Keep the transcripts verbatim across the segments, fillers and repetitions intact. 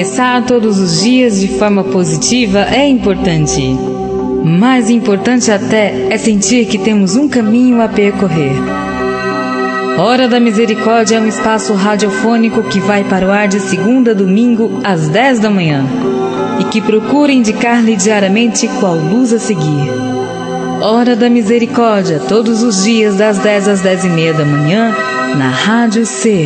Começar todos os dias de forma positiva é importante. Mais importante até é sentir que temos um caminho a percorrer. Hora da Misericórdia é um espaço radiofônico que vai para o ar de segunda a domingo às dez da manhã e que procura indicar-lhe diariamente qual luz a seguir. Hora da Misericórdia, todos os dias das dez às dez e meia da manhã, na Rádio Ser.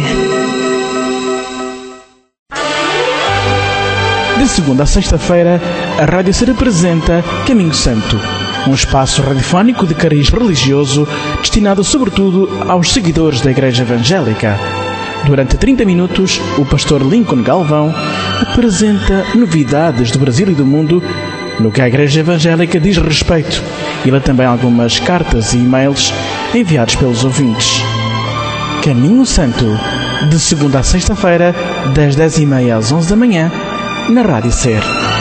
De segunda a sexta-feira, a Rádio Ser apresenta Caminho Santo, um espaço radiofónico de cariz religioso destinado sobretudo aos seguidores da Igreja Evangélica. Durante trinta minutos, o pastor Lincoln Galvão apresenta novidades do Brasil e do mundo no que a Igreja Evangélica diz respeito e lê também algumas cartas e e-mails enviados pelos ouvintes. Caminho Santo, de segunda a sexta-feira, das dez e meia às onze da manhã, na Rádio Ser.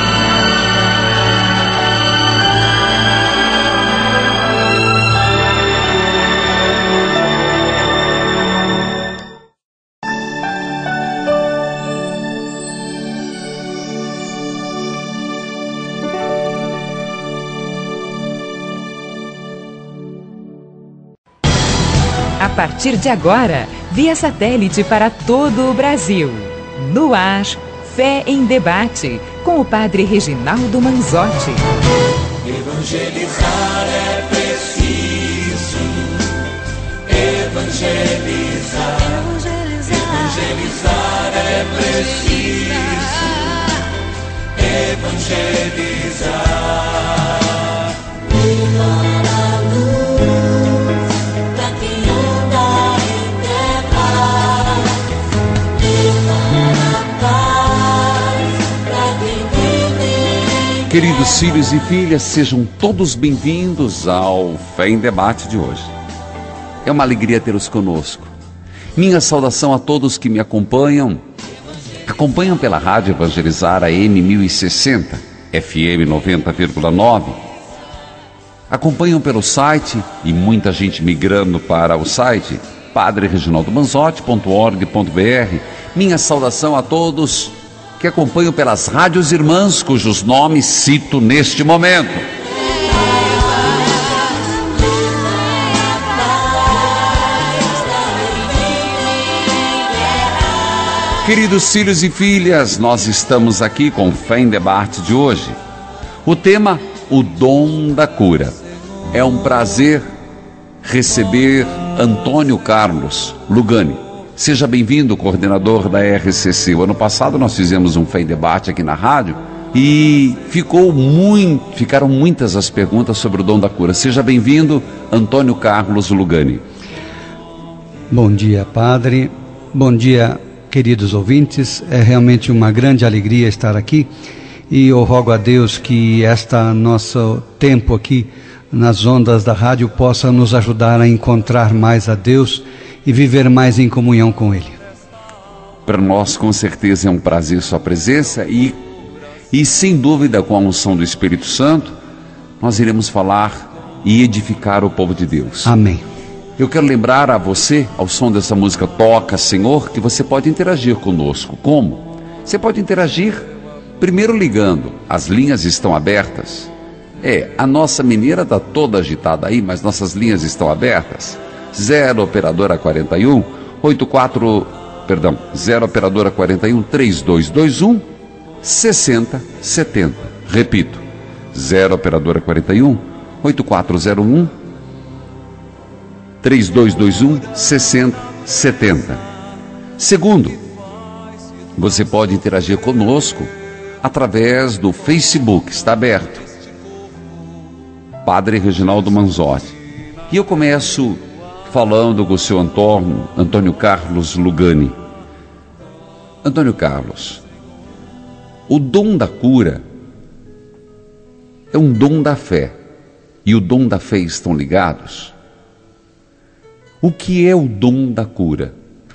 A partir de agora, via satélite para todo o Brasil. No ar, Fé em Debate, com o padre Reginaldo Manzotti. Evangelizar é preciso. Evangelizar. Evangelizar é preciso. Evangelizar. Levar a luz pra quem anda em trevas. Levar a paz pra quem vive. Queridos filhos e filhas, sejam todos bem-vindos ao Fé em Debate de hoje. É uma alegria tê-los conosco. Minha saudação a todos que me acompanham. Acompanham pela Rádio Evangelizar A M mil e sessenta, F M noventa vírgula nove. Acompanham pelo site, e muita gente migrando para o site, padre reginaldo manzotti ponto org ponto b r. Minha saudação a todos que acompanham pelas rádios irmãs, cujos nomes cito neste momento. Queridos filhos e filhas, nós estamos aqui com Fé em Debate de hoje. O tema, o dom da cura. É um prazer receber Antônio Carlos Lugani. Seja bem-vindo, coordenador da R C C. O ano passado nós fizemos um Fé em Debate aqui na rádio e ficou muito, ficaram muitas as perguntas sobre o dom da cura. Seja bem-vindo, Antônio Carlos Lugani. Bom dia, padre. Bom dia, queridos ouvintes. É realmente uma grande alegria estar aqui e eu rogo a Deus que esta nosso tempo aqui nas ondas da rádio possa nos ajudar a encontrar mais a Deus e viver mais em comunhão com Ele. Para nós, com certeza, é um prazer sua presença e, e sem dúvida, com a unção do Espírito Santo, nós iremos falar e edificar o povo de Deus. Amém. Eu quero lembrar a você, ao som dessa música Toca, Senhor, que você pode interagir conosco. Como? Você pode interagir primeiro ligando. As linhas estão abertas. É, a nossa mineira está toda agitada aí, mas nossas linhas estão abertas. zero operadora quarenta e um, oitenta e quatro, perdão, zero operadora quarenta e um, trinta e dois vinte e um, sessenta setenta. Repito, zero operadora quarenta e um, oitenta e quatro zero um, trinta e dois vinte e um, sessenta setenta. Segundo, você pode interagir conosco através do Facebook, está aberto. Padre Reginaldo Manzotti. E eu começo falando com o seu Antônio, Antônio Carlos Lugani. Antônio Carlos, o dom da cura é um dom da fé, e o dom da fé estão ligados. O que é o dom da cura?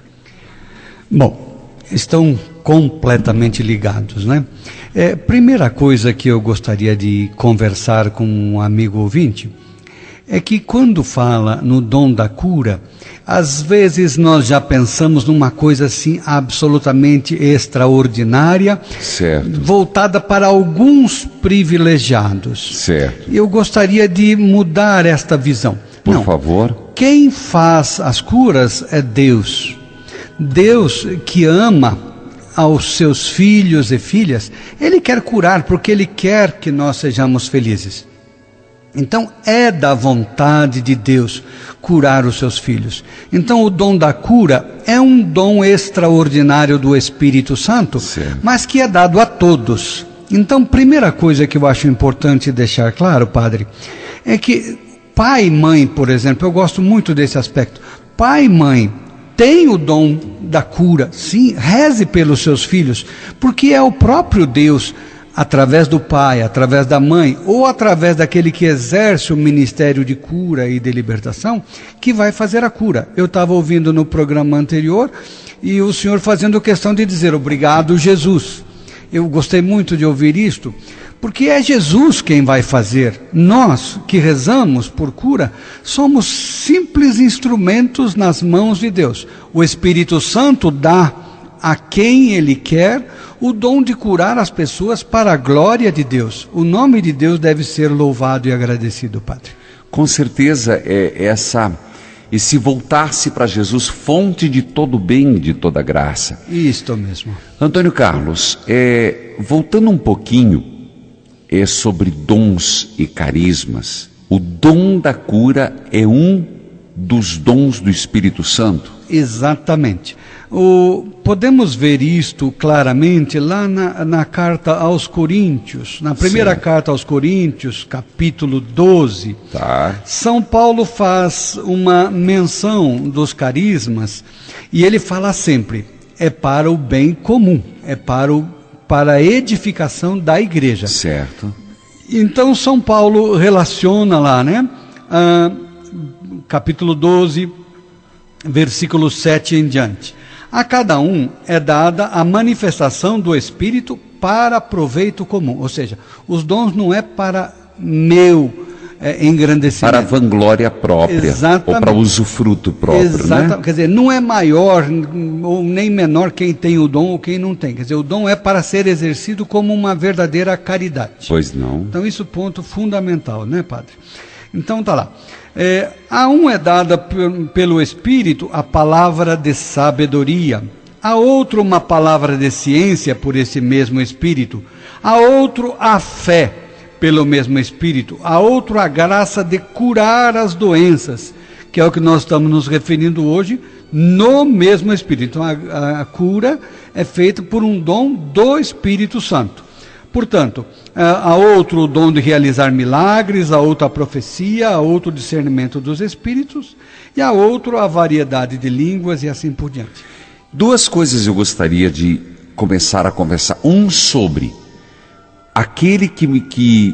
Bom, estão completamente ligados, né? É, primeira coisa que eu gostaria de conversar com um amigo ouvinte é que quando fala no dom da cura, às vezes nós já pensamos numa coisa assim absolutamente extraordinária, Certo. voltada para alguns privilegiados. Certo. Eu gostaria de mudar esta visão. Por Não, favor. quem faz as curas é Deus. Deus que ama aos seus filhos e filhas, Ele quer curar porque Ele quer que nós sejamos felizes. Então é da vontade de Deus curar os seus filhos. Então o dom da cura é um dom extraordinário do Espírito Santo, Certo. mas que é dado a todos. Então, primeira coisa que eu acho importante deixar claro, padre, é que pai e mãe, por exemplo, eu gosto muito desse aspecto. Pai e mãe tem o dom da cura, sim, reze pelos seus filhos, porque é o próprio Deus, através do pai, através da mãe, ou através daquele que exerce o ministério de cura e de libertação, que vai fazer a cura. Eu estava ouvindo no programa anterior, e o senhor fazendo questão de dizer, obrigado Jesus. Eu gostei muito de ouvir isto, porque é Jesus quem vai fazer. Nós que rezamos por cura, somos simples instrumentos nas mãos de Deus. O Espírito Santo dá a quem Ele quer o dom de curar as pessoas para a glória de Deus. O nome de Deus deve ser louvado e agradecido, Padre. Com certeza é essa, esse voltar-se para Jesus, fonte de todo bem, de toda graça. Isto mesmo. Antônio Carlos, é, voltando um pouquinho é sobre dons e carismas. O dom da cura é um dos dons do Espírito Santo? Exatamente. O, podemos ver isto claramente lá na, na carta aos Coríntios, na primeira Certo. carta aos Coríntios, capítulo doze. Tá. São Paulo faz uma menção dos carismas e ele fala sempre, é para o bem comum, é para, o, para a edificação da igreja. Certo. Então São Paulo relaciona lá, né? Ah, capítulo doze, versículo sete em diante. A cada um é dada a manifestação do Espírito para proveito comum. Ou seja, os dons não é para meu é, engrandecimento. Para a vanglória própria. Exatamente. Ou para usufruto próprio, Exatamente. né? Quer dizer, não é maior ou nem menor quem tem o dom ou quem não tem. Quer dizer, o dom é para ser exercido como uma verdadeira caridade. Pois não. Então isso é ponto fundamental, né, padre? Então tá lá. É, a um é dada p- pelo Espírito a palavra de sabedoria, a outro uma palavra de ciência por esse mesmo Espírito, a outro a fé pelo mesmo Espírito, a outro a graça de curar as doenças, que é o que nós estamos nos referindo hoje, no mesmo Espírito. Então a, a cura é feita por um dom do Espírito Santo. Portanto, a outro o dom de realizar milagres, a outro a profecia, a outro o discernimento dos espíritos, e a outro a variedade de línguas e assim por diante. Duas coisas eu gostaria de começar a conversar. Um sobre aquele que, que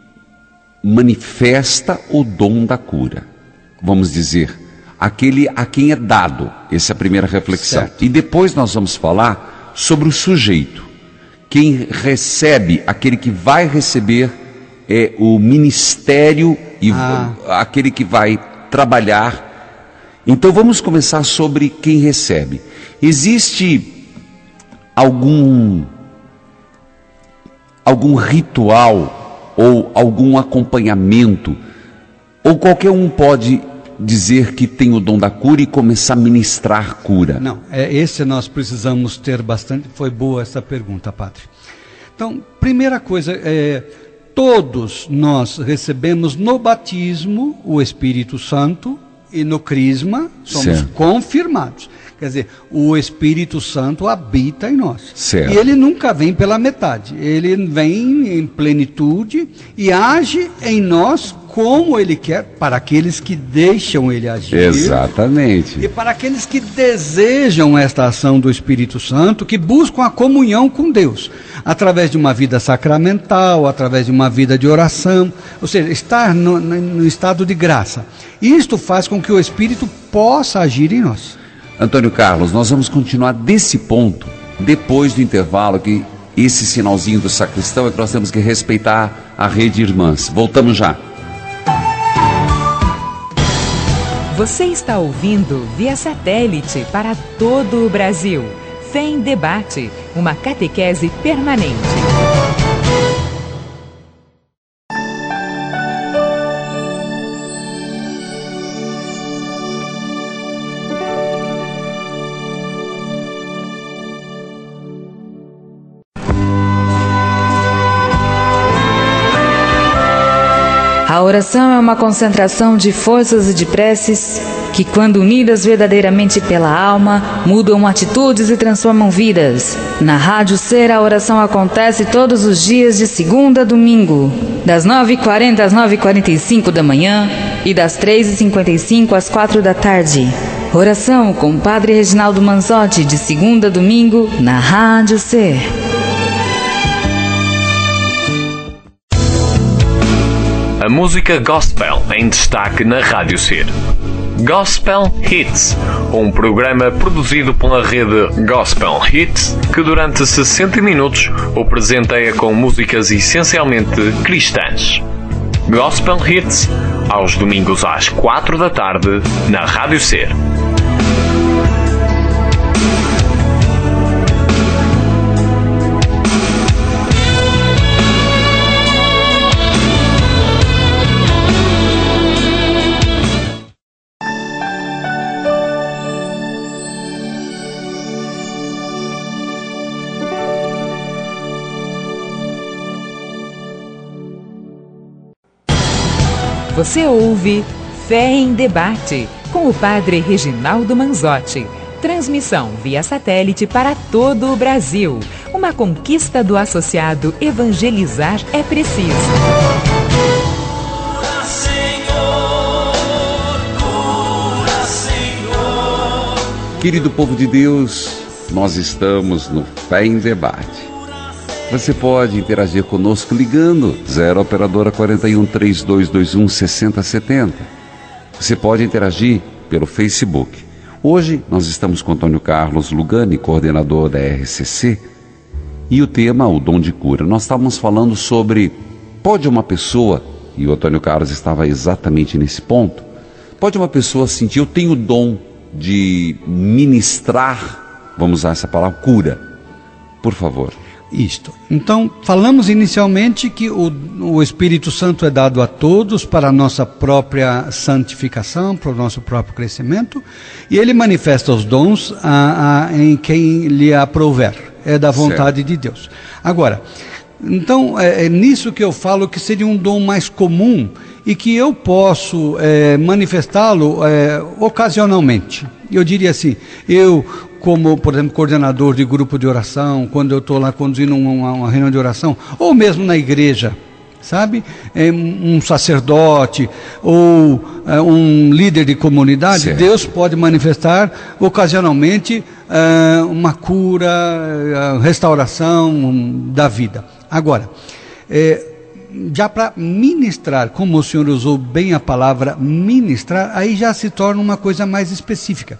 manifesta o dom da cura. Vamos dizer, aquele a quem é dado. Essa é a primeira reflexão. Certo. E depois nós vamos falar sobre o sujeito. Quem recebe, aquele que vai receber é o ministério e Ah. aquele que vai trabalhar. Então vamos começar sobre quem recebe. Existe algum algum ritual ou algum acompanhamento, ou qualquer um pode dizer que tem o dom da cura e começar a ministrar cura? Não, é, esse nós precisamos ter bastante. Foi boa essa pergunta, padre. Então, primeira coisa, é, todos nós recebemos no batismo o Espírito Santo e no crisma somos Certo. confirmados. Quer dizer, o Espírito Santo habita em nós. Certo. E ele nunca vem pela metade. Ele vem em plenitude e age em nós como ele quer, para aqueles que deixam ele agir. Exatamente. E para aqueles que desejam esta ação do Espírito Santo, que buscam a comunhão com Deus, através de uma vida sacramental, através de uma vida de oração, ou seja, estar no, no estado de graça. Isto faz com que o Espírito possa agir em nós. Antônio Carlos, nós vamos continuar desse ponto depois do intervalo, que esse sinalzinho do sacristão é que nós temos que respeitar a rede irmãs. Voltamos já. Você está ouvindo via satélite para todo o Brasil. Fé em Debate, uma catequese permanente. A oração é uma concentração de forças e de preces que, quando unidas verdadeiramente pela alma, mudam atitudes e transformam vidas. Na Rádio Ser, a oração acontece todos os dias de segunda a domingo, das nove e quarenta às nove e quarenta e cinco da manhã e das três e cinquenta e cinco às quatro da tarde. Oração com o Padre Reginaldo Manzotti, de segunda a domingo, na Rádio Ser. A música gospel em destaque na Rádio Ser. Gospel Hits, um programa produzido pela rede Gospel Hits que durante sessenta minutos o presenteia com músicas essencialmente cristãs. Gospel Hits, aos domingos às quatro da tarde, na Rádio Ser. Você ouve Fé em Debate, com o Padre Reginaldo Manzotti. Transmissão via satélite para todo o Brasil. Uma conquista do associado Evangelizar é Preciso. Cura, Senhor, cura, Senhor. Querido povo de Deus, nós estamos no Fé em Debate. Você pode interagir conosco ligando zero operadora quarenta e um, trinta e dois vinte e um, sessenta setenta. Você pode interagir pelo Facebook. Hoje nós estamos com Antônio Carlos Lugani, coordenador da R C C, e o tema, o dom de cura. Nós estávamos falando sobre, pode uma pessoa, e o Antônio Carlos estava exatamente nesse ponto, pode uma pessoa sentir, eu tenho o dom de ministrar, vamos usar essa palavra, cura. Por favor. Isto. Então, falamos inicialmente que o, o Espírito Santo é dado a todos para a nossa própria santificação, para o nosso próprio crescimento, e ele manifesta os dons a, a, em quem lhe aprouver. É da vontade certo. De Deus. Agora, então, é, é nisso que eu falo que seria um dom mais comum e que eu posso é, manifestá-lo é, ocasionalmente. Eu diria assim, eu... como, por exemplo, coordenador de grupo de oração, quando eu estou lá conduzindo uma, uma reunião de oração, ou mesmo na igreja, sabe? É, um sacerdote ou é, um líder de comunidade, certo. Deus pode manifestar ocasionalmente é, uma cura, é, restauração da vida. Agora, é, já para ministrar, como o senhor usou bem a palavra ministrar, aí já se torna uma coisa mais específica.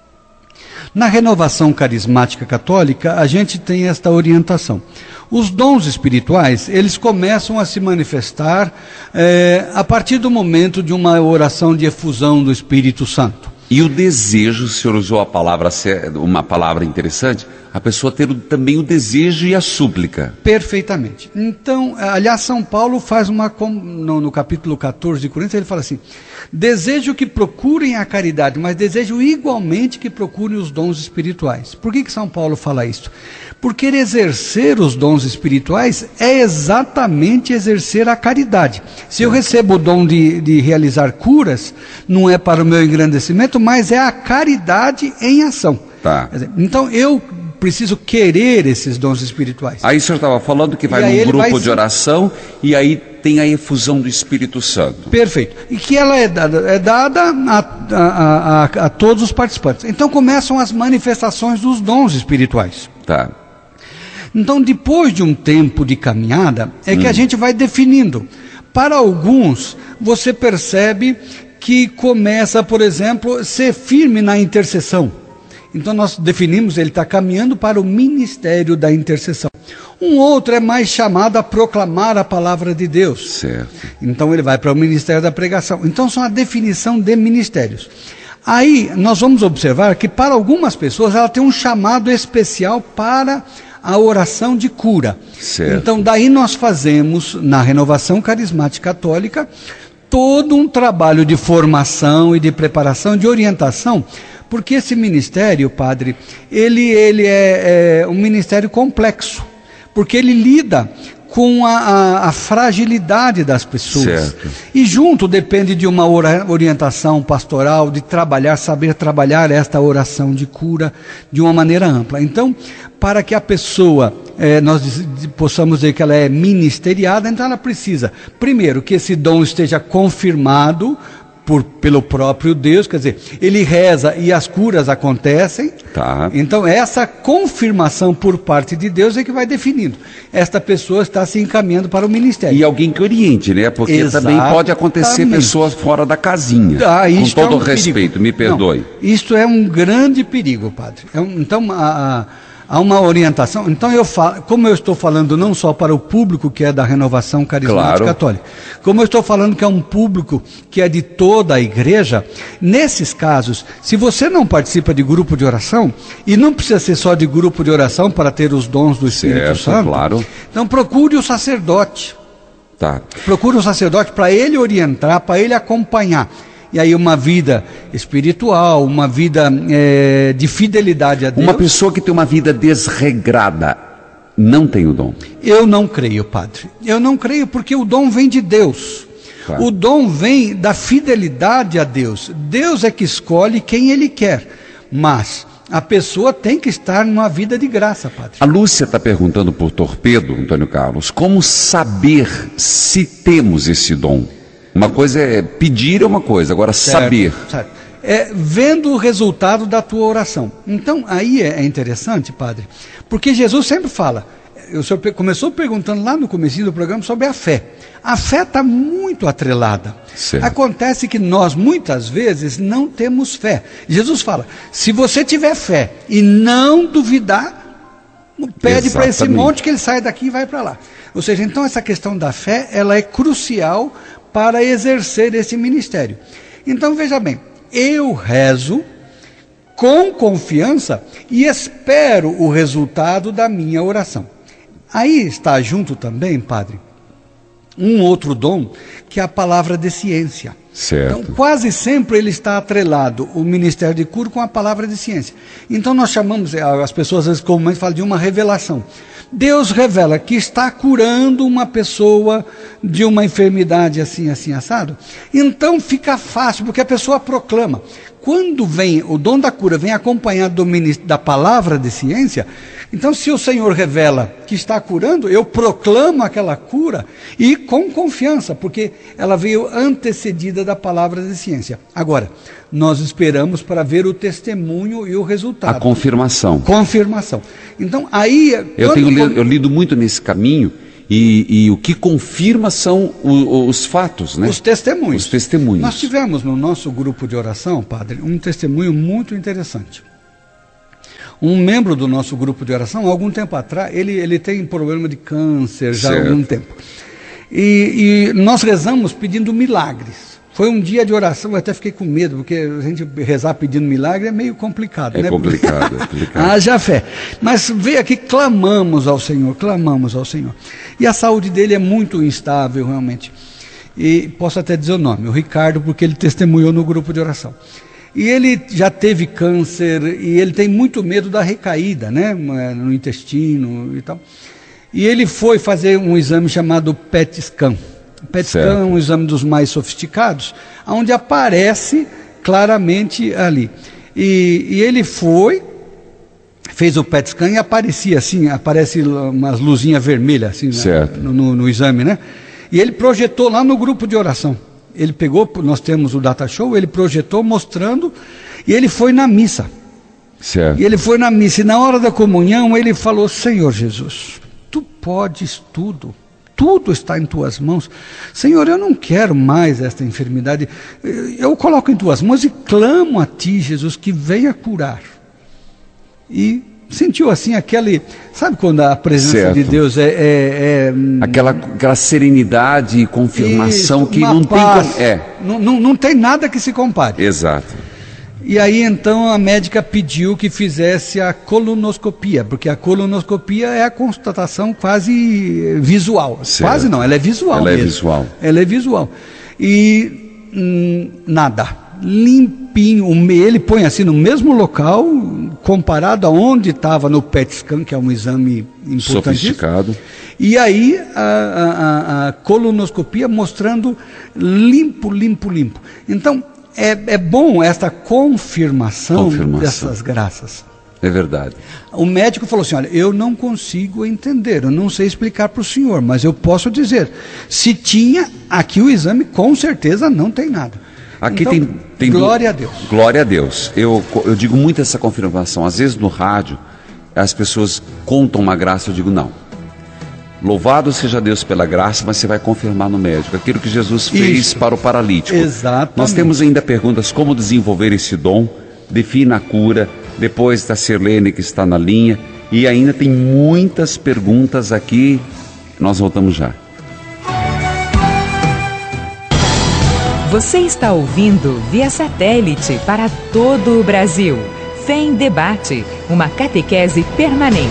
Na renovação carismática católica, a gente tem esta orientação. Os dons espirituais, eles começam a se manifestar é, a partir do momento de uma oração de efusão do Espírito Santo. E o desejo, o senhor usou a palavra, uma palavra interessante, a pessoa ter também o desejo e a súplica. Perfeitamente. Então, aliás, São Paulo faz uma, no, no capítulo quatorze de Coríntios, ele fala assim, desejo que procurem a caridade, mas desejo igualmente que procurem os dons espirituais. Por que que São Paulo fala isso? Porque exercer os dons espirituais é exatamente exercer a caridade. Se eu recebo o dom de, de realizar curas, não é para o meu engrandecimento, mas é a caridade em ação. Tá. Então eu preciso querer esses dons espirituais. Aí o senhor estava falando que vai num grupo vai... de oração e aí tem a efusão do Espírito Santo. Perfeito. E que ela é dada, é dada a, a, a, a todos os participantes. Então começam as manifestações dos dons espirituais. Tá. Então, depois de um tempo de caminhada, é hum. que a gente vai definindo. Para alguns, você percebe que começa, por exemplo, ser firme na intercessão. Então nós definimos, ele está caminhando para o ministério da intercessão. Um outro é mais chamado a proclamar a palavra de Deus. Certo. Então ele vai para o ministério da pregação. Então são a definição de ministérios. Aí nós vamos observar que para algumas pessoas ela tem um chamado especial para a oração de cura. Certo. Então daí nós fazemos, na Renovação Carismática Católica, todo um trabalho de formação e de preparação, de orientação, porque esse ministério, padre, ele, ele é, é um ministério complexo, porque ele lida com a, a, a fragilidade das pessoas. Certo. E junto depende de uma ora, orientação pastoral, de trabalhar, saber trabalhar esta oração de cura de uma maneira ampla. Então, para que a pessoa, eh, nós possamos dizer que ela é ministeriada, então ela precisa, primeiro, que esse dom esteja confirmado Por, pelo próprio Deus, quer dizer, ele reza e as curas acontecem. Tá. Então essa confirmação por parte de Deus é que vai definindo. Esta pessoa está se encaminhando para o ministério. E alguém que oriente, né? Porque Exatamente. também pode acontecer pessoas fora da casinha. Ah, com todo é um respeito, perigo. me perdoe. Não, isto é um grande perigo, padre. É um, então, a, a, há uma orientação. Então, eu falo, como eu estou falando não só para o público que é da Renovação Carismática Claro. Católica, como eu estou falando que é um público que é de toda a igreja, nesses casos, se você não participa de grupo de oração, e não precisa ser só de grupo de oração para ter os dons do Espírito Certo, Santo, claro. então procure o sacerdote. Tá. Procure um sacerdote para ele orientar, para ele acompanhar. E aí uma vida espiritual, uma vida é, de fidelidade a Deus. Uma pessoa que tem uma vida desregrada não tem o dom. Eu não creio, padre. Eu não creio porque o dom vem de Deus. Claro. O dom vem da fidelidade a Deus. Deus é que escolhe quem Ele quer. Mas a pessoa tem que estar numa vida de graça, padre. A Lúcia está perguntando por Torpedo, Antônio Carlos, como saber se temos esse dom? Uma coisa é pedir, é uma coisa, agora Certo, saber. certo. É, vendo o resultado da tua oração. Então, aí é, é interessante, padre, porque Jesus sempre fala, o senhor começou perguntando lá no comecinho do programa sobre a fé. A fé está muito atrelada. Certo. Acontece que nós, muitas vezes, não temos fé. Jesus fala, se você tiver fé e não duvidar, pede para esse Exatamente. monte que ele sai daqui e vai para lá. Ou seja, então essa questão da fé, ela é crucial para exercer esse ministério. Então veja bem, eu rezo com confiança e espero o resultado da minha oração. Aí está junto também, padre, um outro dom, que é a palavra de ciência. Certo. Então, quase sempre ele está atrelado, o ministério de cura, com a palavra de ciência. Então nós chamamos, as pessoas às vezes comumente falam de uma revelação. Deus revela que está curando uma pessoa de uma enfermidade assim, assim, assado. Então fica fácil, porque a pessoa proclama. Quando vem, o dom da cura vem acompanhado do ministério, da palavra de ciência, então se o Senhor revela que está curando, eu proclamo aquela cura e com confiança, porque ela veio antecedida da palavra de ciência. Agora, nós esperamos para ver o testemunho e o resultado. A confirmação. Confirmação. Então, aí... Eu, quando, tenho lido, eu lido muito nesse caminho e, e o que confirma são o, os fatos, né? Os testemunhos. Os testemunhos. Nós tivemos no nosso grupo de oração, padre, um testemunho muito interessante. Um membro do nosso grupo de oração, há algum tempo atrás, ele, ele tem problema de câncer já há Certo. algum tempo. E, e nós rezamos pedindo milagres. Foi um dia de oração, eu até fiquei com medo, porque a gente rezar pedindo milagre é meio complicado, É né? complicado, é complicado. Haja fé. Mas veio aqui, clamamos ao Senhor, clamamos ao Senhor. E a saúde dele é muito instável, realmente. E posso até dizer o nome, o Ricardo, porque ele testemunhou no grupo de oração. E ele já teve câncer, e ele tem muito medo da recaída, né? No intestino e tal. E ele foi fazer um exame chamado P E T scan. O P E T scan é um exame dos mais sofisticados, onde aparece claramente ali. E, e ele foi, fez o P E T scan e aparecia assim, aparece umas luzinhas vermelhas assim, Certo. no, no, no exame, né? E ele projetou lá no grupo de oração. Ele pegou, nós temos o data show, ele projetou mostrando, e ele foi na missa. Certo. E ele foi na missa, e na hora da comunhão ele falou, Senhor Jesus, Tu podes tudo. Tudo está em tuas mãos. Senhor, eu não quero mais esta enfermidade. Eu coloco em tuas mãos e clamo a ti, Jesus, que venha curar. e sentiu assim aquele, sabe quando a presença Certo. de Deus é, é, é Aquela, aquela serenidade e confirmação isso, que uma não paz. tem como... É, Não, não, não tem nada que se compare. exato. E aí então a médica pediu que fizesse a colonoscopia, porque a colonoscopia é a constatação quase visual. Certo. Quase não, ela é visual Ela é mesmo. visual. Ela é visual. E hum, nada, limpinho. Ele põe assim no mesmo local, comparado aonde estava no P E T scan, que é um exame importantíssimo. Sofisticado. E aí a, a, a- a colonoscopia mostrando limpo, limpo, limpo. Então é, é bom esta confirmação, Confirmação. dessas graças. É verdade. O médico falou assim, olha, eu não consigo entender, eu não sei explicar para o senhor, mas eu posso dizer, se tinha, aqui o exame com certeza não tem nada. Aqui Então, tem, tem... glória a Deus. Glória a Deus. Eu, eu digo muito essa confirmação. Às vezes no rádio, as pessoas contam uma graça, eu digo não. Louvado seja Deus pela graça, mas você vai confirmar no médico. Aquilo que Jesus fez Isso. para o paralítico. Exatamente. Nós temos ainda perguntas, como desenvolver esse dom, defina a cura, depois da Sirlene que está na linha. E ainda tem muitas perguntas aqui. Nós voltamos já. Você está ouvindo via satélite para todo o Brasil. Fé em Debate, uma catequese permanente.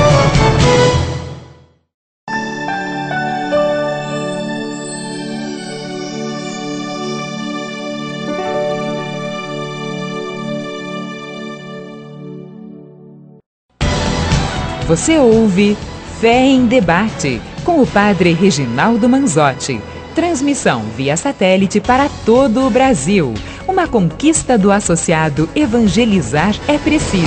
Você ouve Fé em Debate, com o padre Reginaldo Manzotti. Transmissão via satélite para todo o Brasil. Uma conquista do associado Evangelizar é Preciso.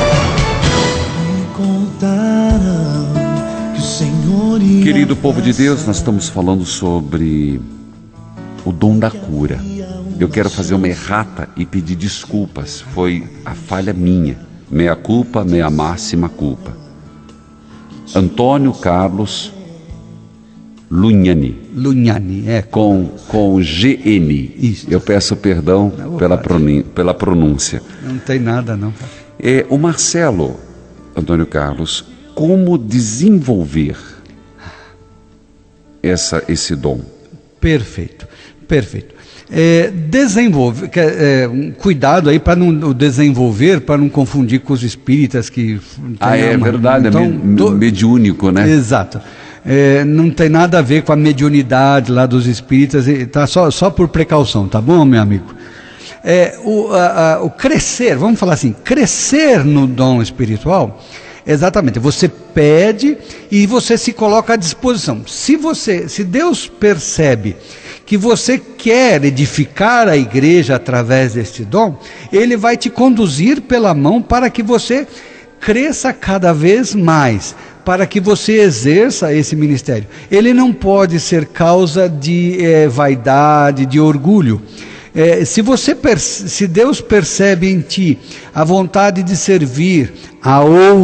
Querido povo de Deus, nós estamos falando sobre o dom da cura. Eu quero fazer uma errata e pedir desculpas. Foi a falha minha. Meia culpa, meia máxima culpa. Antônio Carlos Lugnani, Lugnani, é. com, com G N. Isso. Eu peço perdão Não, pela, padre. proni- pela pronúncia. Não tem nada não. É, o Marcelo, Antônio Carlos, como desenvolver essa, esse dom? Perfeito, perfeito. É, desenvolver, que- é, um cuidado aí para não o desenvolver, para não confundir com os espíritas que tem Ah, é uma- verdade, então, é me- do- mediúnico, né? Exato. É, não tem nada a ver com a mediunidade lá dos espíritas, e tá só, só por precaução, tá bom, meu amigo? É, o, a- a- o crescer, vamos falar assim, crescer no dom espiritual, exatamente, você pede e você se coloca à disposição. Se você, se Deus percebe que você quer edificar a igreja através deste dom, Ele vai te conduzir pela mão para que você cresça cada vez mais, para que você exerça esse ministério. Ele não pode ser causa de eh, vaidade, de orgulho. Eh, se, você perce- se Deus percebe em ti a vontade de servir, a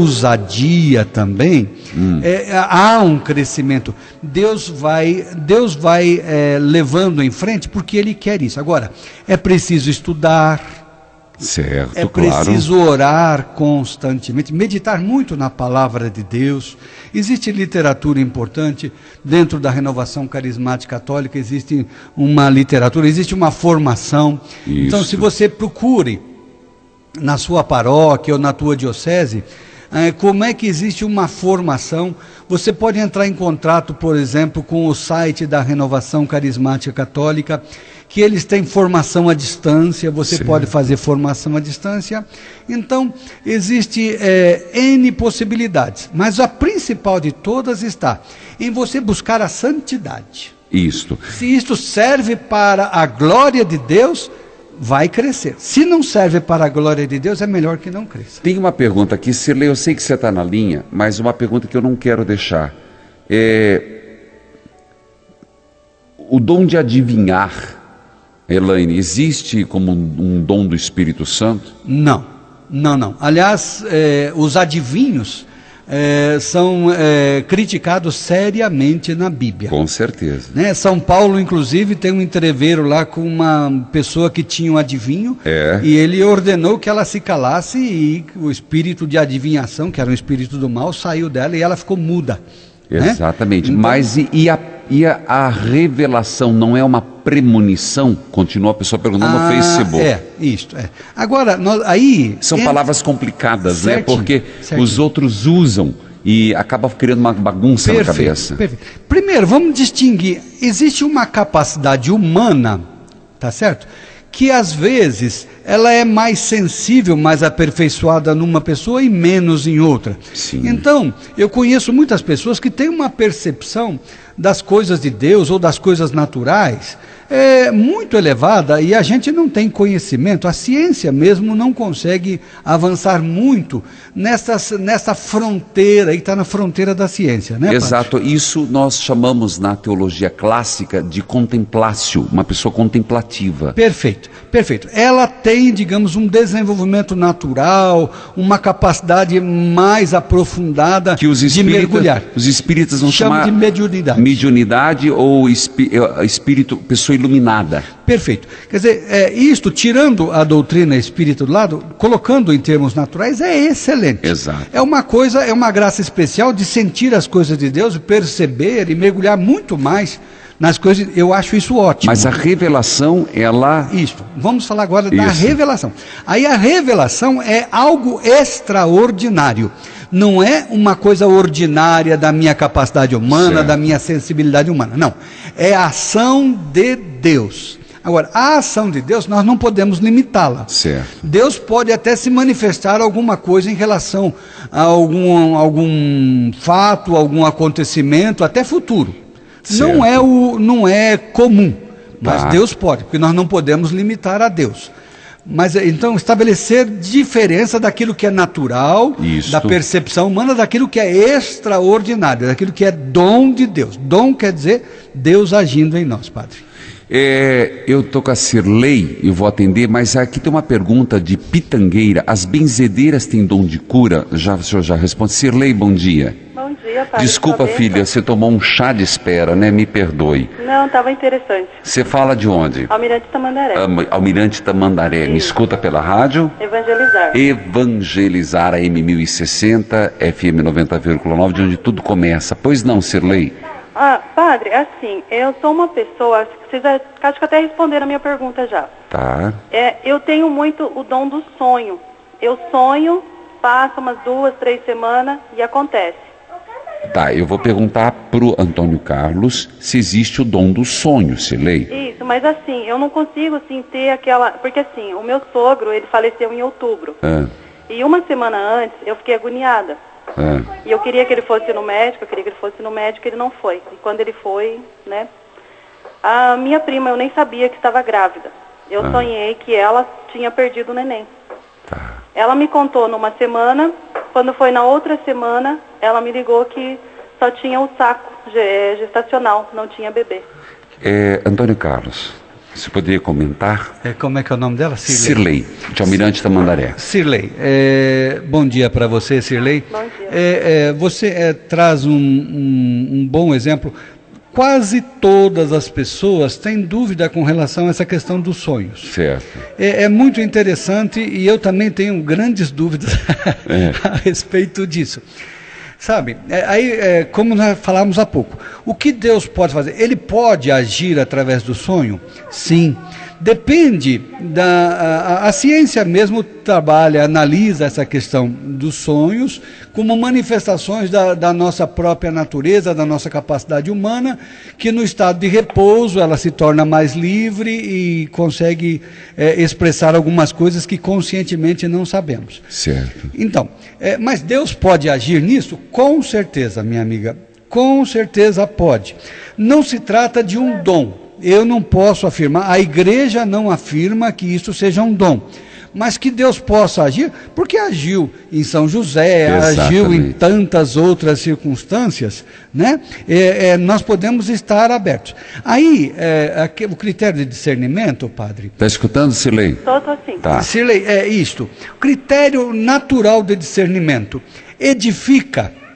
ousadia também, eh, há um crescimento. Deus vai, Deus vai eh, levando em frente porque Ele quer isso. Agora, é preciso estudar, Certo, é claro. preciso orar constantemente, meditar muito na palavra de Deus. Existe literatura importante dentro da renovação carismática católica, existe uma literatura, existe uma formação. Isso. Então, se você procure na sua paróquia ou na tua diocese, eh, como é que existe uma formação, você pode entrar em contato, por exemplo, com o site da Renovação Carismática Católica, que eles têm formação à distância, você Sim. pode fazer formação à distância. Então, existe eh, N possibilidades, mas a principal de todas está em você buscar a santidade. Isto. Se isto serve para a glória de Deus, vai crescer. Se não serve para a glória de Deus, é melhor que não cresça. Tem uma pergunta aqui, Sirlei, eu sei que você está na linha, mas uma pergunta que eu não quero deixar. É... O dom de adivinhar, Elaine, existe como um, um dom do Espírito Santo? Não, não, não. Aliás, eh, os adivinhos, é, são é, criticados seriamente na Bíblia. Com certeza. Né? São Paulo, inclusive, tem um entreveiro lá com uma pessoa que tinha um adivinho, É. e ele ordenou que ela se calasse, e o espírito de adivinhação, que era um espírito do mal, saiu dela e ela ficou muda. Né? Exatamente. Então- Mas e, e a, e a, a revelação não é uma premonição? Continua a pessoa perguntando Ah, no Facebook. É, isto, é. Agora, nós, aí... São entra- palavras complicadas, né? Certinho, Porque certinho. os outros usam e acaba criando uma bagunça na cabeça. Perfeito. Primeiro, vamos distinguir. Existe uma capacidade humana, tá certo? Que às vezes ela é mais sensível, mais aperfeiçoada numa pessoa e menos em outra. Sim. Então, eu conheço muitas pessoas que têm uma percepção das coisas de Deus ou das coisas naturais é muito elevada, e a gente não tem conhecimento, a ciência mesmo não consegue avançar muito nessa, nessa fronteira, e está na fronteira da ciência, né, Exato, isso nós chamamos na teologia clássica de contemplácio, uma pessoa contemplativa. Perfeito, perfeito. Ela tem, digamos, um desenvolvimento natural, uma capacidade mais aprofundada Que os de espíritas, mergulhar. os espíritas vão Chama chamar de mediunidade. mediunidade ou espí- eh, espírito, pessoa iluminada. Perfeito. Quer dizer, é, isto, tirando a doutrina espírita do lado, colocando em termos naturais, é excelente. Exato. É uma coisa, é uma graça especial de sentir as coisas de Deus, perceber e mergulhar muito mais nas coisas. Eu acho isso ótimo. Mas a revelação, ela... Isto. Vamos falar agora da Isso. revelação. Aí a revelação é algo extraordinário. Não é uma coisa ordinária da minha capacidade humana, Certo. da minha sensibilidade humana. Não. É a ação de Deus. Agora, a ação de Deus, nós não podemos limitá-la. Certo. Deus pode até se manifestar alguma coisa em relação a algum, algum fato, algum acontecimento, até futuro. Certo. Não é, o, não é comum, mas Tá. Deus pode, porque nós não podemos limitar a Deus. Mas então estabelecer diferença daquilo que é natural, Isto. da percepção humana, daquilo que é extraordinário, daquilo que é dom de Deus. Dom quer dizer Deus agindo em nós, Padre. É, eu estou com a Cirlei e vou atender, mas aqui tem uma pergunta de Pitangueira. As benzedeiras têm dom de cura? Já, o senhor já responde. Cirlei, bom dia. Bom dia, pai. Desculpa, Sua bênção. filha, você tomou um chá de espera, né? Me perdoe. Não, estava interessante. Você fala de onde? Almirante Tamandaré. Am- Almirante Tamandaré. Me Isso. escuta pela rádio? Evangelizar. Evangelizar a M mil e sessenta, F M noventa vírgula nove, de onde tudo começa. Pois não, Cirlei? Ah, padre, assim, eu sou uma pessoa, vocês já- acho que até responderam a minha pergunta já. Tá. É, eu tenho muito o dom do sonho. Eu sonho, passa umas duas, três semanas e acontece. Tá, eu vou perguntar pro Antônio Carlos se existe o dom do sonho, Cirlei. Isso, mas assim, eu não consigo assim ter aquela... Porque assim, o meu sogro, ele faleceu em outubro. Ah, E uma semana antes, eu fiquei agoniada. ah, E eu queria que ele fosse no médico, eu queria que ele fosse no médico, ele não foi. E quando ele foi, né? A minha prima, eu nem sabia que estava grávida. Eu Ah. sonhei que ela tinha perdido o neném. tá. Ela me contou numa semana, quando foi na outra semana, ela me ligou que só tinha o saco ge- gestacional, não tinha bebê. É, Antônio Carlos, você poderia comentar? É, como é que é o nome dela? Cirlei. Cirlei, de Almirante Tamandaré. Cirlei, é, bom dia para você, Cirlei. Bom dia. É, é, você é, traz um, um- um bom exemplo. Quase todas as pessoas têm dúvida com relação a essa questão dos sonhos. Certo. É, é muito interessante, e eu também tenho grandes dúvidas É. a respeito disso. Sabe, é, aí, é, como nós falamos há pouco, o que Deus pode fazer? Ele pode agir através do sonho? Sim. Depende da... A, a ciência mesmo trabalha, analisa essa questão dos sonhos como manifestações da, da nossa própria natureza, da nossa capacidade humana, que no estado de repouso ela se torna mais livre e consegue é, expressar algumas coisas que conscientemente não sabemos. Certo. Então, é, mas Deus pode agir nisso? Com certeza, minha amiga, com certeza pode. Não se trata de um dom. Eu não posso afirmar, a igreja não afirma que isso seja um dom, mas que Deus possa agir, porque agiu em São José, agiu em Exatamente. tantas outras circunstâncias, né? É, é, nós podemos estar abertos. Aí, é, aqui, o critério de discernimento, padre, Está escutando, Cirlei? Tô, tô assim. Tá. Cirlei, é isto. Critério natural de discernimento. Edifica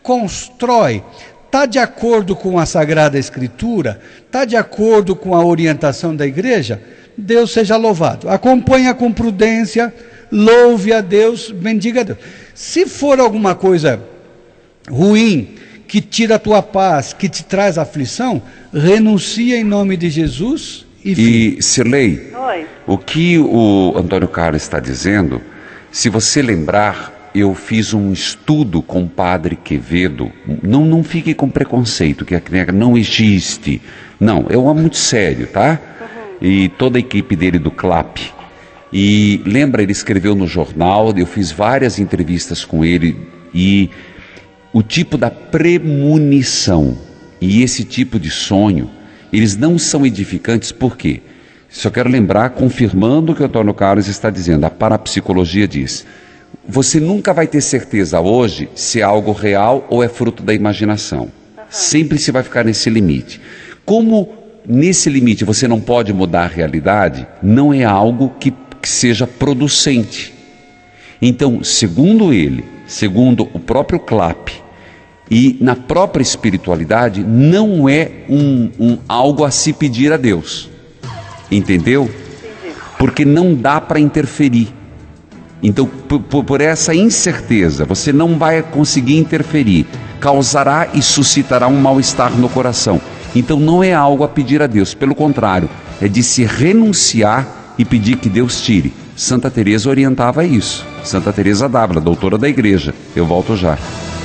constrói, está de acordo com a Sagrada Escritura, está de acordo com a orientação da igreja, Deus seja louvado. Acompanha com prudência, louve a Deus, bendiga a Deus. Se for alguma coisa ruim, que tira a tua paz, que te traz aflição, renuncia em nome de Jesus e... E, Sirlei, Oi. o que o Antônio Carlos está dizendo, se você lembrar, eu fiz um estudo com o padre Quevedo, não, não fique com preconceito, que não existe, não, é muito sério, tá? Uhum. E toda a equipe dele do C L A P, e lembra, ele escreveu no jornal, eu fiz várias entrevistas com ele, e o tipo da premonição e esse tipo de sonho, eles não são edificantes. Por quê? Só quero lembrar, confirmando o que o Antônio Carlos está dizendo, a parapsicologia diz, você nunca vai ter certeza hoje se é algo real ou é fruto da imaginação. Uhum. Sempre se vai ficar nesse limite. Como nesse limite você não pode mudar a realidade, não é algo que, que seja producente. Então, segundo ele, segundo o próprio C L A P, e na própria espiritualidade, não é um, um algo a se pedir a Deus. Entendeu? Entendi. Porque não dá para interferir. Então, por, por essa incerteza, você não vai conseguir interferir. Causará e suscitará um mal-estar no coração. Então, não é algo a pedir a Deus. Pelo contrário, é de se renunciar e pedir que Deus tire. Santa Teresa orientava isso. Santa Teresa d'Ávila, doutora da igreja. Eu volto já.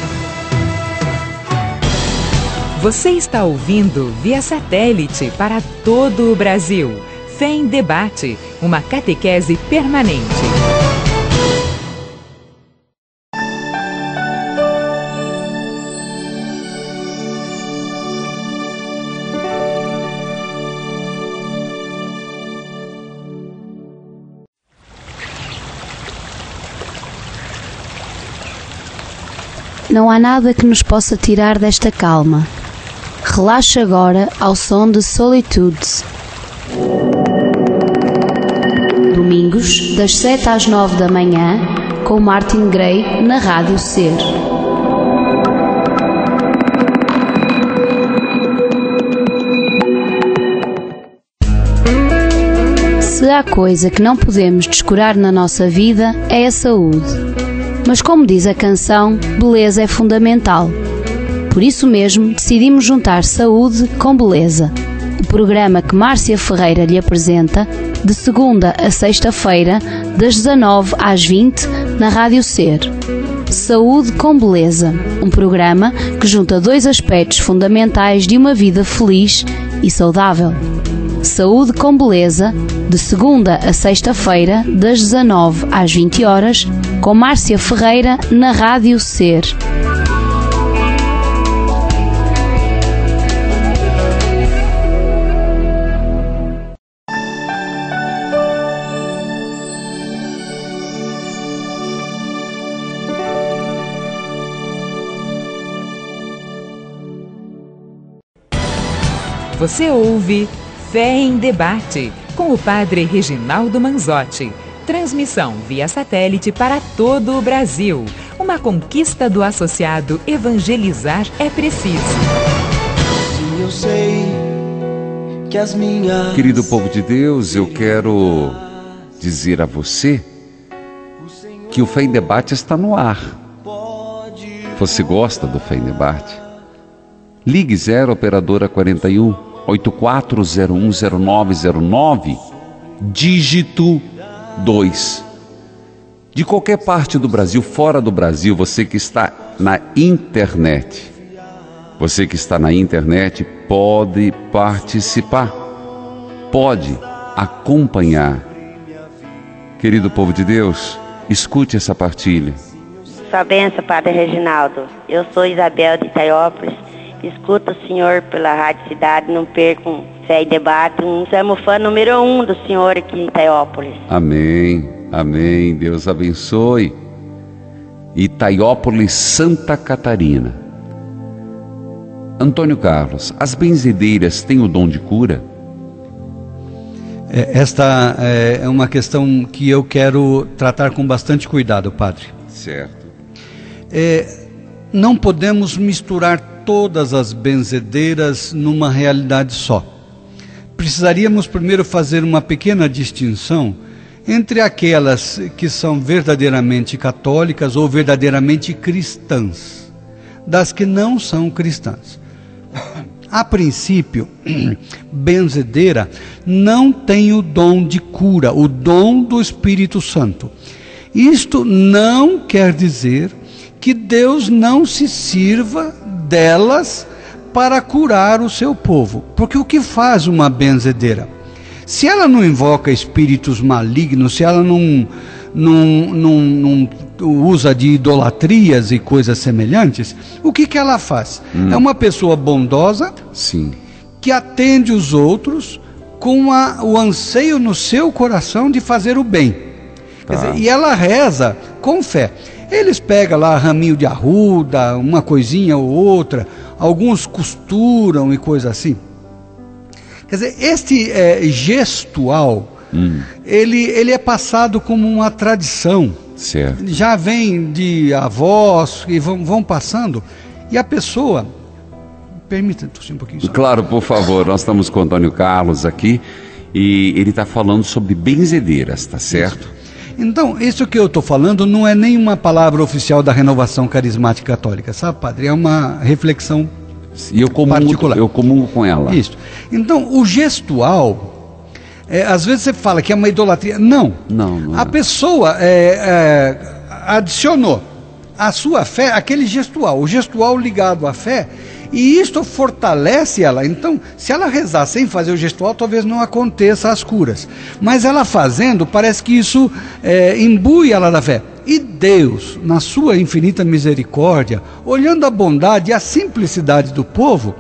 Você está ouvindo via satélite para todo o Brasil. Fé em Debate, uma catequese permanente. Não há nada que nos possa tirar desta calma. Relaxa agora ao som de Solitudes. Domingos, das sete às nove da manhã, com Martin Gray na Rádio Ser. Se há coisa que não podemos descurar na nossa vida, é a saúde. Mas como diz a canção, beleza é fundamental. Por isso mesmo, decidimos juntar saúde com beleza. O programa que Márcia Ferreira lhe apresenta, de segunda a sexta-feira, das dezanove às vinte, na Rádio Ser. Saúde com Beleza, um programa que junta dois aspectos fundamentais de uma vida feliz e saudável. Saúde com Beleza, de segunda a sexta-feira, das dezanove às vinte horas, com Márcia Ferreira na Rádio Ser. Você ouve Fé em Debate, com o padre Reginaldo Manzotti. Transmissão via satélite para todo o Brasil. Uma conquista do associado Evangelizar é Preciso. Sim, eu sei que as minhas... Querido povo de Deus, eu quero dizer a você que o Fé em Debate está no ar. Você gosta do Fé em Debate? Ligue zero operadora quarenta e um, oito quatro zero um zero nove zero nove, dígito dois. De qualquer parte do Brasil, fora do Brasil, você que está na internet, você que está na internet pode participar, pode acompanhar. Querido povo de Deus, escute essa partilha. Sua bênção, Padre Reginaldo. Eu sou Isabel de Itaiópolis. Escuta o senhor pela Rádio Cidade, não percam Fé e Debate. Somos fã número um do senhor aqui em Itaiópolis. Amém, amém. Deus abençoe. Itaiópolis, Santa Catarina. Antônio Carlos, as benzedeiras têm o dom de cura? Esta é uma questão que eu quero tratar com bastante cuidado, padre. Certo. É, não podemos misturar todas as benzedeiras numa realidade só. Precisaríamos primeiro fazer uma pequena distinção entre aquelas que são verdadeiramente católicas ou verdadeiramente cristãs, das que não são cristãs. A princípio, benzedeira não tem o dom de cura, o dom do Espírito Santo. Isto não quer dizer que Deus não se sirva delas para curar o seu povo. Porque o que faz uma benzedeira? Se ela não invoca espíritos malignos, se ela não, não, não, não usa de idolatrias e coisas semelhantes, o que, que ela faz? Hum. É uma pessoa bondosa, sim, que atende os outros com a, o anseio no seu coração de fazer o bem. Tá. Quer dizer, e ela reza com fé. Eles pegam lá raminho de arruda, uma coisinha ou outra, alguns costuram e coisa assim. Quer dizer, este é, gestual, hum. ele, ele é passado como uma tradição. Certo. Já vem de avós e vão, vão passando. E a pessoa... Permita, tossir um pouquinho só. Claro, por favor. Nós estamos com o Antônio Carlos aqui e ele está falando sobre benzedeiras, tá certo? Isso. Então, isso que eu estou falando não é nenhuma palavra oficial da Renovação Carismática Católica, sabe, padre? É uma reflexão e eu comungo, particular. Eu comungo com ela. Isso. Então, o gestual, é, às vezes você fala que é uma idolatria. Não. Não, não A é. pessoa é, é, adicionou à sua fé aquele gestual, o gestual ligado à fé, e isto fortalece ela. Então, se ela rezar sem fazer o gestual, talvez não aconteça as curas. Mas ela fazendo, parece que isso é, imbui ela da fé. E Deus, na sua infinita misericórdia, olhando a bondade e a simplicidade do povo,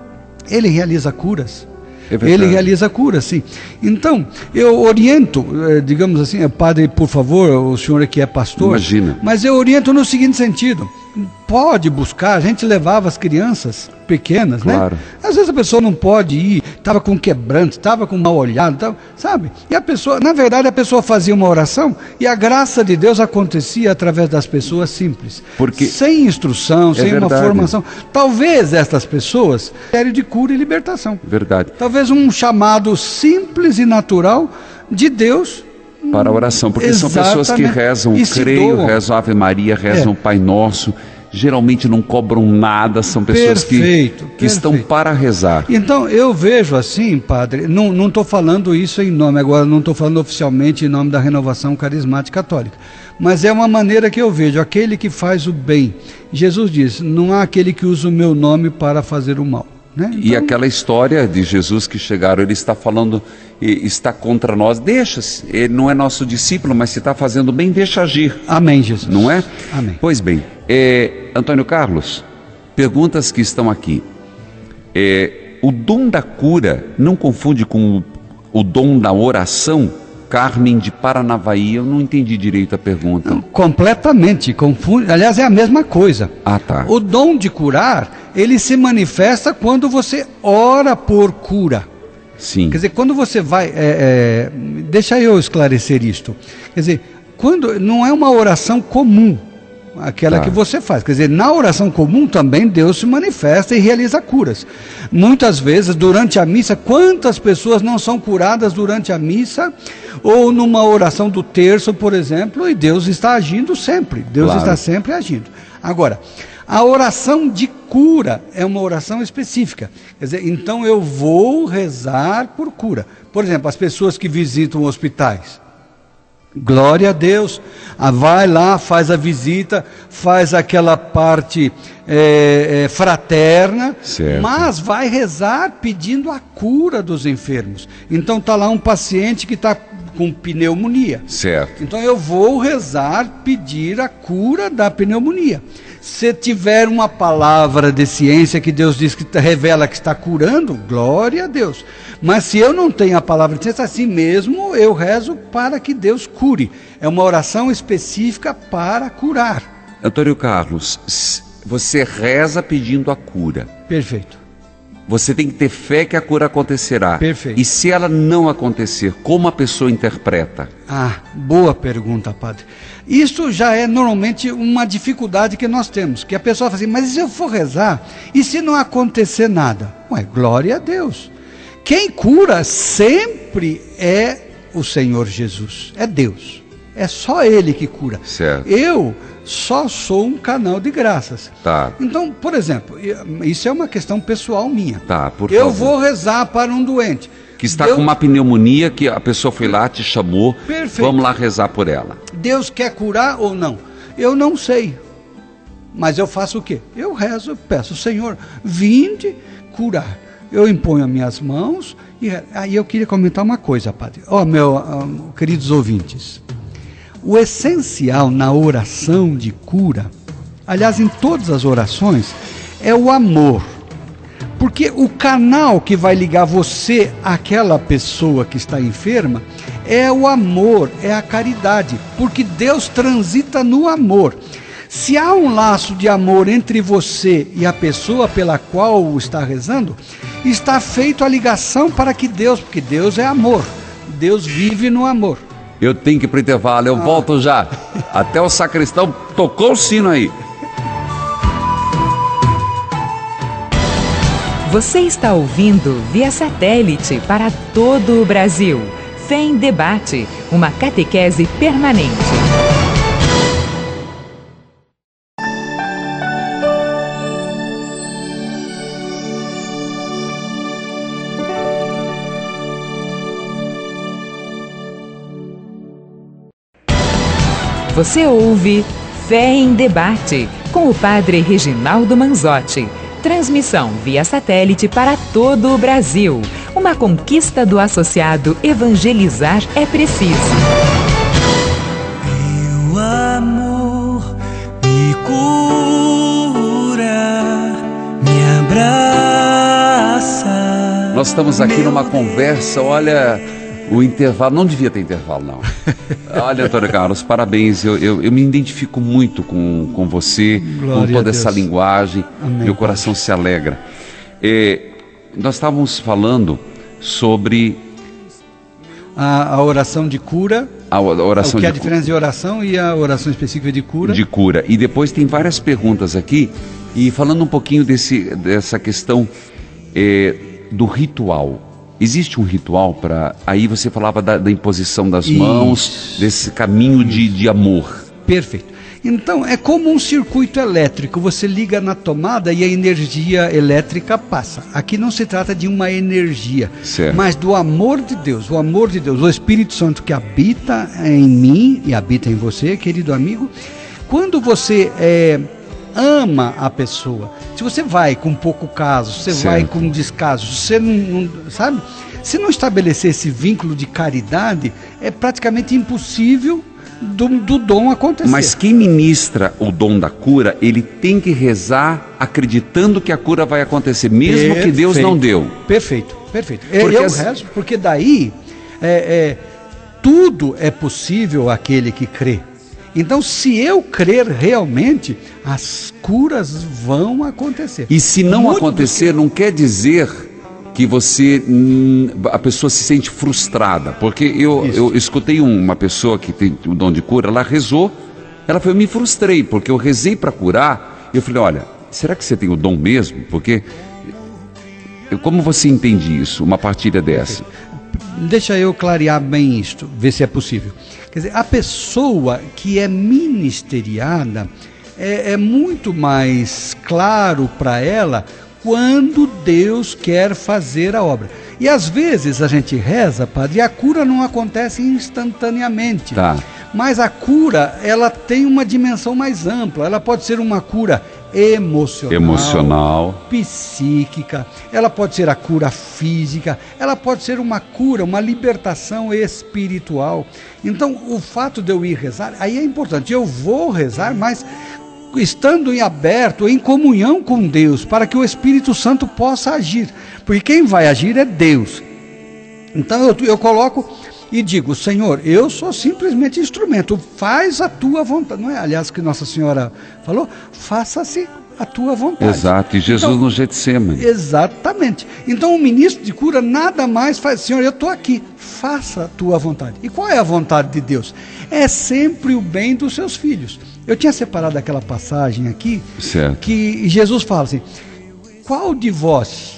Ele realiza curas. É Ele realiza curas, sim. Então, eu oriento, digamos assim, padre, por favor, o senhor aqui é pastor. Imagina. Mas eu oriento no seguinte sentido: pode buscar, a gente levava as crianças pequenas, claro, né? Às vezes a pessoa não pode ir, estava com quebranto, estava com mal olhado, tava, sabe? E a pessoa, na verdade, a pessoa fazia uma oração e a graça de Deus acontecia através das pessoas simples. Porque sem instrução, é sem verdade. uma formação. Talvez estas pessoas sério de cura e libertação. Verdade. Talvez um chamado simples e natural de Deus para a oração, porque exatamente, são pessoas que rezam e creio, rezam Ave Maria, rezam é. Pai Nosso, geralmente não cobram nada, são pessoas perfeito, que, que perfeito. estão para rezar. Então eu vejo assim, padre, não estou falando isso em nome, agora não estou falando oficialmente em nome da Renovação Carismática Católica, mas é uma maneira que eu vejo, aquele que faz o bem. Jesus diz, não há aquele que usa o meu nome para fazer o mal. Né? Então... E aquela história de Jesus que chegaram, ele está falando, está contra nós, deixa, ele não é nosso discípulo, mas se está fazendo bem, deixa agir. Amém, Jesus. Não é? Amém. Pois bem, é, Antônio Carlos, perguntas que estão aqui. É, o dom da cura não confunde com o, o dom da oração? Carmen de Paranavaí, eu não entendi direito a pergunta. Não, completamente, confunde, aliás é a mesma coisa. Ah, tá. O dom de curar, ele se manifesta quando você ora por cura. Sim. Quer dizer, quando você vai, é, é, deixa eu esclarecer isto, quer dizer, quando não é uma oração comum, aquela tá. que você faz, quer dizer, na oração comum também Deus se manifesta e realiza curas. Muitas vezes durante a missa, quantas pessoas não são curadas durante a missa, ou numa oração do terço, por exemplo, e Deus está agindo sempre, Deus claro. está sempre agindo. Agora, a oração de cura é uma oração específica, quer dizer, então eu vou rezar por cura. Por exemplo, as pessoas que visitam hospitais, glória a Deus, ah, vai lá, faz a visita, faz aquela parte é, é, fraterna, certo. mas vai rezar pedindo a cura dos enfermos. Então está lá um paciente que está com pneumonia. Certo. Então eu vou rezar, pedir a cura da pneumonia. Se tiver uma palavra de ciência que Deus diz que revela que está curando, glória a Deus. Mas se eu não tenho a palavra de ciência, assim mesmo eu rezo para que Deus cure. É uma oração específica para curar. Antônio Carlos, você reza pedindo a cura. Perfeito. Você tem que ter fé que a cura acontecerá. Perfeito. E se ela não acontecer, como a pessoa interpreta? Ah, boa pergunta, padre. Isso já é normalmente uma dificuldade que nós temos, que a pessoa fala assim, mas e se eu for rezar, e se não acontecer nada? Ué, glória a Deus. Quem cura sempre é o Senhor Jesus, é Deus. É só Ele que cura. Certo. Eu só sou um canal de graças. Tá. Então, por exemplo, isso é uma questão pessoal minha. Tá, por Eu favor. vou rezar para um doente. Que está Deus... com uma pneumonia, que a pessoa foi lá, te chamou. Perfeito. Vamos lá rezar por ela. Deus quer curar ou não? Eu não sei. Mas eu faço o quê? Eu rezo, eu peço, Senhor, vinde curar. Eu imponho as minhas mãos. E aí eu queria comentar uma coisa, padre. Ó, oh, meu, um, queridos ouvintes. O essencial na oração de cura, aliás, em todas as orações, é o amor. Porque o canal que vai ligar você àquela pessoa que está enferma é o amor, é a caridade. Porque Deus transita no amor. Se há um laço de amor entre você e a pessoa pela qual está rezando, está feita a ligação para que Deus, porque Deus é amor. Deus vive no amor. Eu tenho que ir para o intervalo, eu ah. volto já. Até o sacristão tocou o sino aí. Você está ouvindo via satélite para todo o Brasil. Fé em Debate, uma catequese permanente. Você ouve Fé em Debate, com o padre Reginaldo Manzotti. Transmissão via satélite para todo o Brasil. Uma conquista do associado Evangelizar é Preciso. Meu amor me cura, me abraça. Nós estamos aqui numa conversa, olha... O intervalo, não devia ter intervalo, não. Olha, Antônio Carlos, parabéns. Eu, eu, eu me identifico muito com, com você, Glória com toda essa linguagem. Amém. Meu coração se alegra. É, nós estávamos falando sobre... A, a oração de cura. A, a oração o que de é a diferença de oração e a oração específica de cura. De cura. E depois tem várias perguntas aqui. E falando um pouquinho desse, dessa questão é, do ritual. Existe um ritual para... Aí você falava da, da imposição das Isso. mãos, desse caminho de, de amor. Perfeito. Então, é como um circuito elétrico. Você liga na tomada e a energia elétrica passa. Aqui não se trata de uma energia, certo. Mas do amor de Deus. O amor de Deus, o Espírito Santo que habita em mim e habita em você, querido amigo. Quando você... É, ama a pessoa. Se você vai com pouco caso, você certo. vai com descaso, você não, não, sabe? Se não estabelecer esse vínculo de caridade, é praticamente impossível do, do dom acontecer. Mas quem ministra o dom da cura, ele tem que rezar acreditando que a cura vai acontecer, mesmo perfeito. que Deus não deu. Perfeito, perfeito. Porque eu as... rezo, porque daí é, é, tudo é possível àquele que crê. Então, se eu crer realmente, as curas vão acontecer. E se não Muito acontecer, do... não quer dizer que você, a pessoa se sente frustrada. Porque eu, eu escutei uma pessoa que tem o dom de cura, ela rezou, ela falou, eu me frustrei, porque eu rezei para curar. Eu falei, olha, será que você tem o dom mesmo? Porque, como você entende isso, uma partilha dessa? Deixa eu clarear bem isto, ver se é possível. Quer dizer, a pessoa que é ministeriada, é, é muito mais claro para ela quando Deus quer fazer a obra. E às vezes a gente reza, padre, e a cura não acontece instantaneamente. Tá. Mas a cura, ela tem uma dimensão mais ampla. Ela pode ser uma cura emocional, emocional, psíquica, ela pode ser a cura física, ela pode ser uma cura, uma libertação espiritual. Então, o fato de eu ir rezar, aí é importante, eu vou rezar, mas estando em aberto, em comunhão com Deus, para que o Espírito Santo possa agir, porque quem vai agir é Deus. Então, eu, eu coloco e digo, Senhor, eu sou simplesmente instrumento, faz a tua vontade. Não é, aliás, que Nossa Senhora falou? Faça-se a tua vontade. Exato, e Jesus então, no Getsemane. Exatamente. Então o ministro de cura nada mais faz, Senhor, eu estou aqui, faça a tua vontade. E qual é a vontade de Deus? É sempre o bem dos seus filhos. Eu tinha separado aquela passagem aqui, certo, que Jesus fala assim, qual de vós,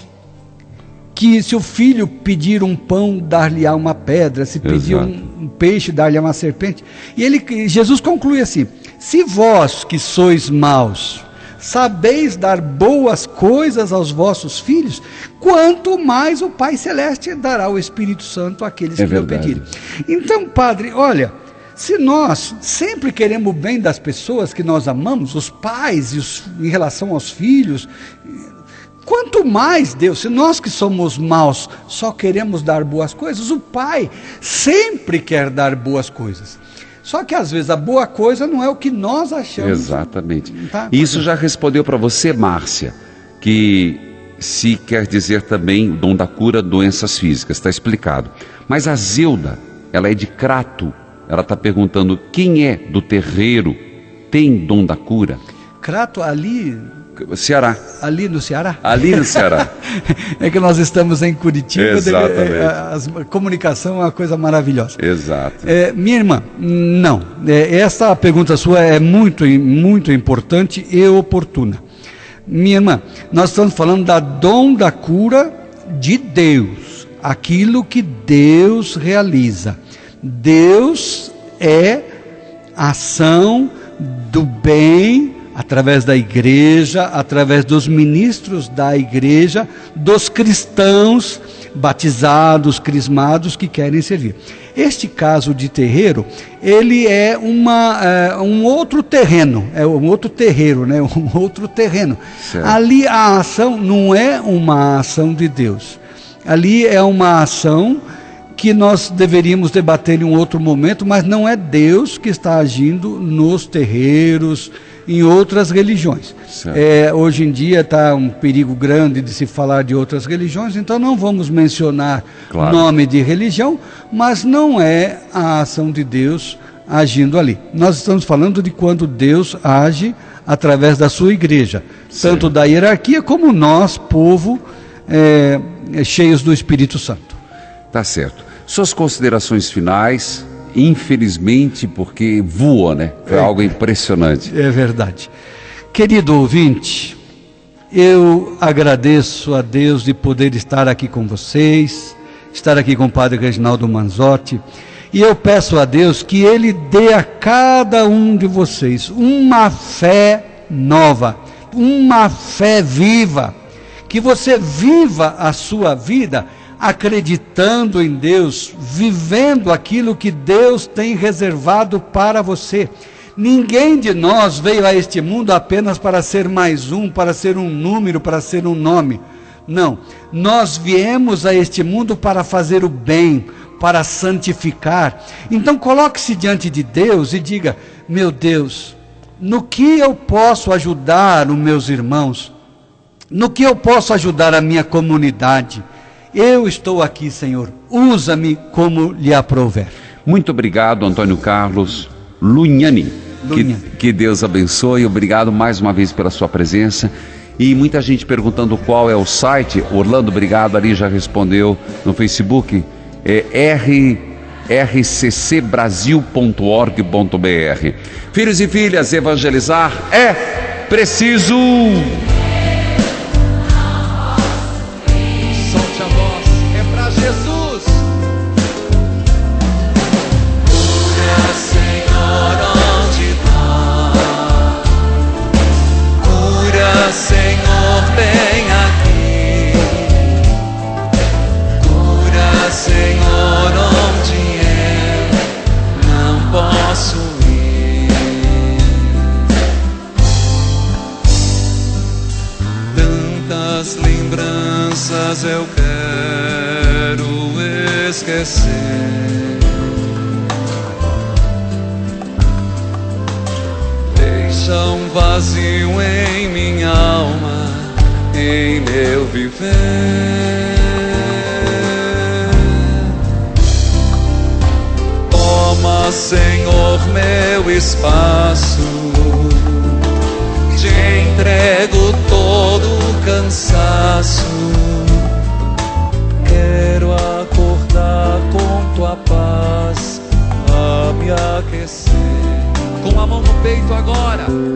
que se o filho pedir um pão, dar-lhe-á uma pedra, se pedir um, um peixe, dar-lhe-á uma serpente? E ele, Jesus conclui assim, se vós que sois maus, sabeis dar boas coisas aos vossos filhos, quanto mais o Pai Celeste dará o Espírito Santo àqueles é que o pedirem. Então, Padre, olha, se nós sempre queremos o bem das pessoas que nós amamos, os pais e os, em relação aos filhos, quanto mais Deus, se nós que somos maus só queremos dar boas coisas, o Pai sempre quer dar boas coisas. Só que às vezes a boa coisa não é o que nós achamos. Exatamente. Tá? Isso já respondeu para você, Márcia, que se quer dizer também o dom da cura, doenças físicas, está explicado. Mas a Zilda, ela é de Crato, ela está perguntando, quem é do terreiro tem dom da cura? Crato, ali... Ceará. Ali no Ceará? Ali no Ceará. É que nós estamos em Curitiba. Exatamente. De, é, a, a comunicação é uma coisa maravilhosa. Exato. É, minha irmã, não. É, essa pergunta sua é muito, muito importante e oportuna. Minha irmã, nós estamos falando da dom da cura de Deus. Aquilo que Deus realiza. Deus é a ação do bem através da igreja, através dos ministros da igreja, dos cristãos batizados, crismados que querem servir. Este caso de terreiro, ele é uma, é, um outro terreno, é um outro terreiro, né? um outro terreno. Certo. Ali a ação não é uma ação de Deus, ali é uma ação que nós deveríamos debater em um outro momento, mas não é Deus que está agindo nos terreiros, em outras religiões. É, hoje em dia está um perigo grande de se falar de outras religiões, então não vamos mencionar claro. nome de religião, mas não é a ação de Deus agindo ali. Nós estamos falando de quando Deus age através da sua igreja, Sim. tanto da hierarquia como nós, povo, é, cheios do Espírito Santo. Tá certo. Suas considerações finais... Infelizmente, porque voa, né? Foi é, algo impressionante. É verdade. Querido ouvinte, eu agradeço a Deus de poder estar aqui com vocês, estar aqui com o Padre Reginaldo Manzotti, e eu peço a Deus que Ele dê a cada um de vocês uma fé nova, uma fé viva, que você viva a sua vida acreditando em Deus, vivendo aquilo que Deus tem reservado para você. Ninguém de nós veio a este mundo apenas para ser mais um, para ser um número, para ser um nome. Não, nós viemos a este mundo para fazer o bem, para santificar. Então coloque-se diante de Deus e diga, meu Deus, no que eu posso ajudar os meus irmãos? No que eu posso ajudar a minha comunidade? Eu estou aqui, Senhor, usa-me como lhe aprouver. Muito obrigado, Antônio Carlos Lugnani. Que, que Deus abençoe, obrigado mais uma vez pela sua presença. E muita gente perguntando qual é o site. Orlando, obrigado, ali já respondeu no Facebook. É r r c c brasil ponto org ponto b r. Filhos e filhas, evangelizar é preciso. Eu quero esquecer. Deixa um vazio em minha alma, em meu viver. Toma, Senhor, meu espaço de entrego todo o cansaço. Quero acordar com tua paz a me aquecer. Com a mão no peito agora.